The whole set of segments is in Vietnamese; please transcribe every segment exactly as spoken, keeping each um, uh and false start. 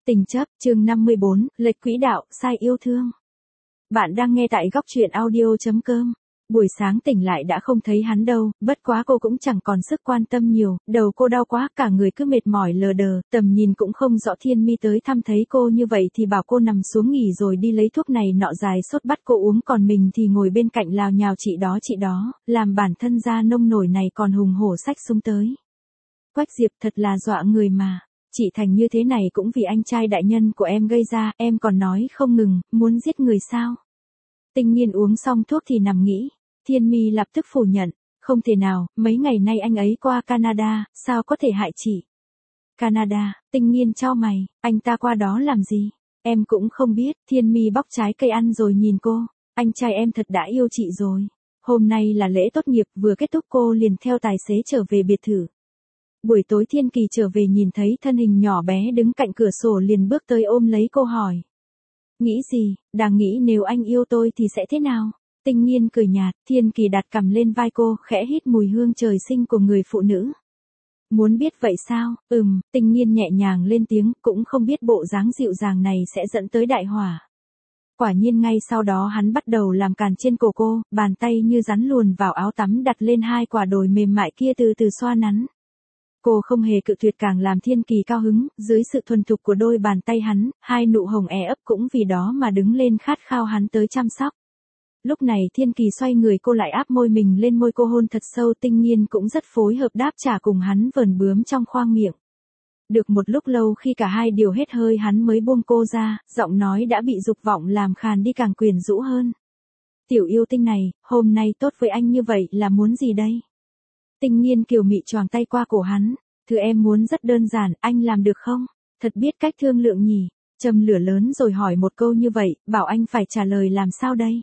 Tình chấp, chương năm mươi bốn, lệch quỹ đạo, sai yêu thương. Bạn đang nghe tại góc truyện audio chấm com. Buổi sáng tỉnh lại đã không thấy hắn đâu, bất quá cô cũng chẳng còn sức quan tâm nhiều, đầu cô đau quá, cả người cứ mệt mỏi lờ đờ, tầm nhìn cũng không rõ. Thiên Mi tới thăm thấy cô như vậy thì bảo cô nằm xuống nghỉ rồi đi lấy thuốc này nọ dài sốt bắt cô uống, còn mình thì ngồi bên cạnh lào nhào chị đó chị đó, làm bản thân da nông nổi này còn hùng hổ xách súng tới. Quách Diệp thật là dọa người mà. Chị thành như thế này cũng vì anh trai đại nhân của em gây ra, em còn nói không ngừng, muốn giết người sao? Tinh Nghiên uống xong thuốc thì nằm nghĩ. Thiên Mi lập tức phủ nhận, không thể nào, mấy ngày nay anh ấy qua Canada, sao có thể hại chị? Canada, Tinh Nghiên chau mày, anh ta qua đó làm gì? Em cũng không biết. Thiên Mi bóc trái cây ăn rồi nhìn cô, anh trai em thật đã yêu chị rồi. Hôm nay là lễ tốt nghiệp vừa kết thúc, cô liền theo tài xế trở về biệt thự. Buổi tối Thiên Kỳ trở về nhìn thấy thân hình nhỏ bé đứng cạnh cửa sổ liền bước tới ôm lấy cô hỏi. Nghĩ gì, đang nghĩ nếu anh yêu tôi thì sẽ thế nào? Tinh Nghiên cười nhạt, Thiên Kỳ đặt cằm lên vai cô, khẽ hít mùi hương trời sinh của người phụ nữ. Muốn biết vậy sao? Ừm, Tinh Nghiên nhẹ nhàng lên tiếng, cũng không biết bộ dáng dịu dàng này sẽ dẫn tới đại hỏa. Quả nhiên ngay sau đó hắn bắt đầu làm càn trên cổ cô, bàn tay như rắn luồn vào áo tắm đặt lên hai quả đồi mềm mại kia từ từ xoa nắn. Cô không hề cự tuyệt, càng làm Thiên Kỳ cao hứng, dưới sự thuần thục của đôi bàn tay hắn, hai nụ hồng e ấp cũng vì đó mà đứng lên khát khao hắn tới chăm sóc. Lúc này Thiên Kỳ xoay người, cô lại áp môi mình lên môi cô hôn thật sâu. Tinh Nghiên cũng rất phối hợp đáp trả cùng hắn vờn bướm trong khoang miệng. Được một lúc lâu khi cả hai điều hết hơi hắn mới buông cô ra, giọng nói đã bị dục vọng làm khàn đi càng quyến rũ hơn. Tiểu yêu tinh này, hôm nay tốt với anh như vậy là muốn gì đây? Tinh Nghiên kiều mị choàng tay qua cổ hắn, thứ em muốn rất đơn giản, anh làm được không? Thật biết cách thương lượng nhỉ. Châm lửa lớn rồi hỏi một câu như vậy, bảo anh phải trả lời làm sao đây?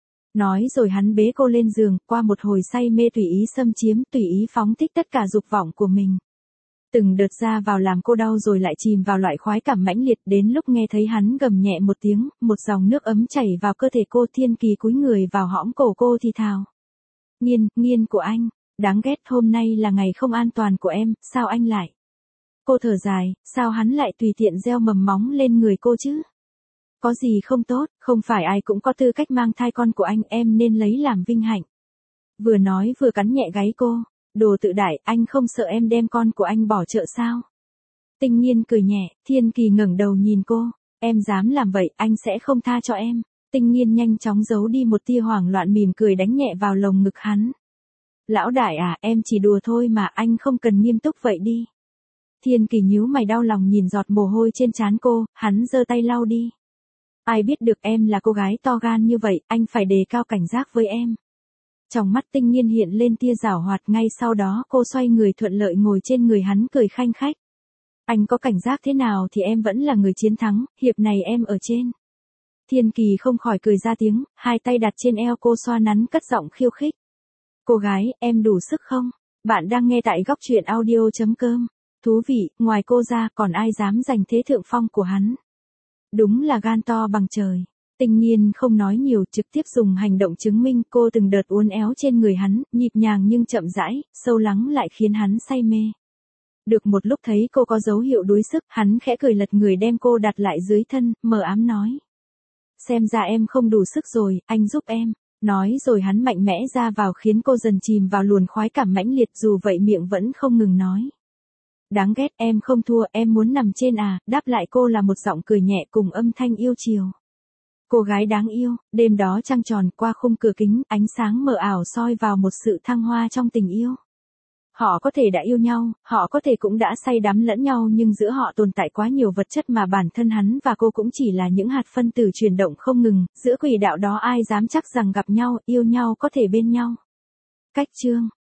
Nói rồi hắn bế cô lên giường, qua một hồi say mê tùy ý xâm chiếm, tùy ý phóng thích tất cả dục vọng của mình. Từng đợt ra vào làm cô đau rồi lại chìm vào loại khoái cảm mãnh liệt, đến lúc nghe thấy hắn gầm nhẹ một tiếng, một dòng nước ấm chảy vào cơ thể cô. Thiên Kỳ cúi người vào hõm cổ cô thì thào. Nghiên, Nghiên của anh. Đáng ghét, hôm nay là ngày không an toàn của em, sao anh lại? Cô thở dài, sao hắn lại tùy tiện gieo mầm móng lên người cô chứ? Có gì không tốt, không phải ai cũng có tư cách mang thai con của anh, em nên lấy làm vinh hạnh. Vừa nói vừa cắn nhẹ gáy cô, đồ tự đại, anh không sợ em đem con của anh bỏ chợ sao? Tinh Nghiên cười nhẹ, Thiên Kỳ ngẩng đầu nhìn cô, em dám làm vậy, anh sẽ không tha cho em. Tinh Nghiên nhanh chóng giấu đi một tia hoảng loạn, mỉm cười đánh nhẹ vào lồng ngực hắn. Lão đại à, em chỉ đùa thôi mà, anh không cần nghiêm túc vậy đi. Thiên Kỳ nhíu mày đau lòng nhìn giọt mồ hôi trên trán cô, hắn giơ tay lau đi. Ai biết được em là cô gái to gan như vậy, anh phải đề cao cảnh giác với em. Trong mắt Tinh Nghiên hiện lên tia giảo hoạt, ngay sau đó cô xoay người thuận lợi ngồi trên người hắn cười khanh khách. Anh có cảnh giác thế nào thì em vẫn là người chiến thắng, hiệp này em ở trên. Thiên Kỳ không khỏi cười ra tiếng, hai tay đặt trên eo cô xoa nắn cất giọng khiêu khích. Cô gái, em đủ sức không? Bạn đang nghe tại góc truyện audio chấm com. Thú vị, ngoài cô ra còn ai dám giành thế thượng phong của hắn? Đúng là gan to bằng trời. Tinh Nghiên không nói nhiều, trực tiếp dùng hành động chứng minh. Cô từng đợt uốn éo trên người hắn, nhịp nhàng nhưng chậm rãi, sâu lắng lại khiến hắn say mê. Được một lúc thấy cô có dấu hiệu đuối sức, hắn khẽ cười lật người đem cô đặt lại dưới thân, mờ ám nói. Xem ra em không đủ sức rồi, anh giúp em. Nói rồi hắn mạnh mẽ ra vào khiến cô dần chìm vào luồn khoái cảm mãnh liệt, dù vậy miệng vẫn không ngừng nói. Đáng ghét, em không thua, em muốn nằm trên à, đáp lại cô là một giọng cười nhẹ cùng âm thanh yêu chiều. Cô gái đáng yêu, đêm đó trăng tròn, qua khung cửa kính, ánh sáng mờ ảo soi vào một sự thăng hoa trong tình yêu. Họ có thể đã yêu nhau, họ có thể cũng đã say đắm lẫn nhau, nhưng giữa họ tồn tại quá nhiều vật chất mà bản thân hắn và cô cũng chỉ là những hạt phân tử chuyển động không ngừng, giữa quỹ đạo đó ai dám chắc rằng gặp nhau, yêu nhau có thể bên nhau. Cách chương